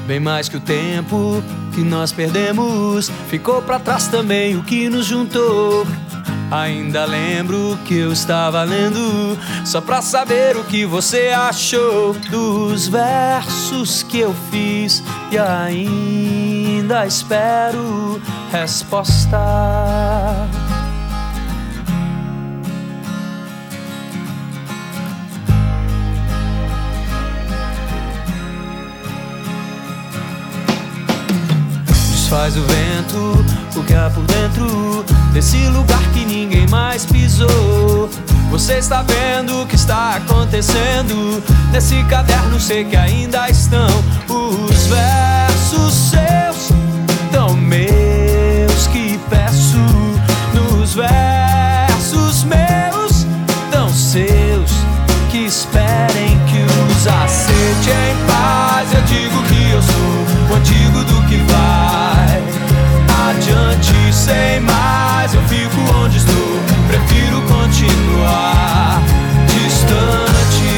Bem mais que o tempo que nós perdemos, ficou pra trás também o que nos juntou. Ainda lembro que eu estava lendo só pra saber o que você achou dos versos que eu fiz, e ainda espero resposta. Faz o vento o que há por dentro desse lugar que ninguém mais pisou. Você está vendo o que está acontecendo nesse caderno, sei que ainda estão os versos seus, tão meus que peço. Nos versos meus, tão seus, que esperem que os aceite em paz. Eu digo que eu sou o antigo do que vai adiante sem mais. Eu fico onde estou, prefiro continuar distante.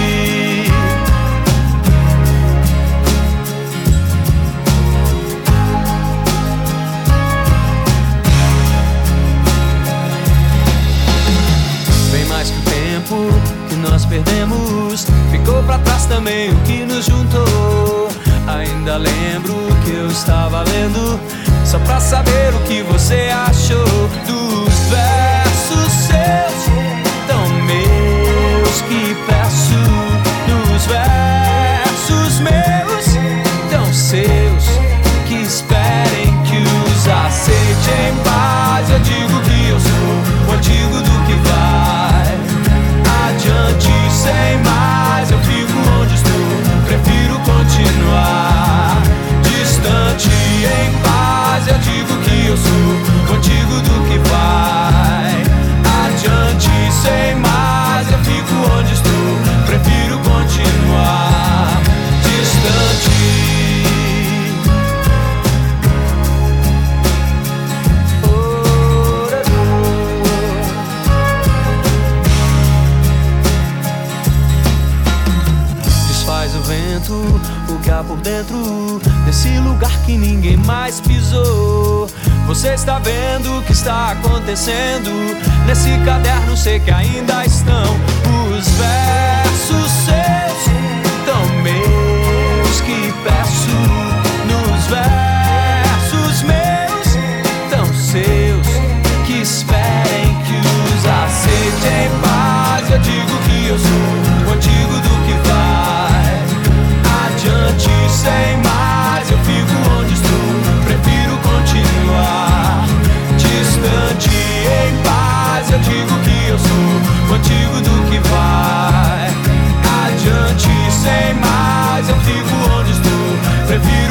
Bem mais que o tempo que nós perdemos, ficou pra trás também o que nos juntou. Ainda lembro que eu estava lendo só pra saber o que você achou dos versos seus, tão meus que peço. Nos versos meus, tão seus, que esperem que os aceite em paz. Eu digo que eu sou o antigo do que vai adiante sem mais. Eu fico onde estou, prefiro continuar distante em paz. Eu digo que eu sou o antigo do que vai adiante sem mais. Eu fico onde estou, prefiro continuar distante. Desfaz o vento o que há por dentro desse lugar que ninguém mais pisou. Você está vendo o que está acontecendo nesse caderno, sei que ainda estão os versos seus, tão meus que peço. Nos versos meus, tão seus, que esperem que os aceite em paz. Eu digo que eu sou o antigo do que vai adiante sem mais. Eu fico onde estou, prefiro continuar distante em paz. Eu digo que eu sou o antigo do que vai adiante sem mais. Eu fico onde estou, prefiro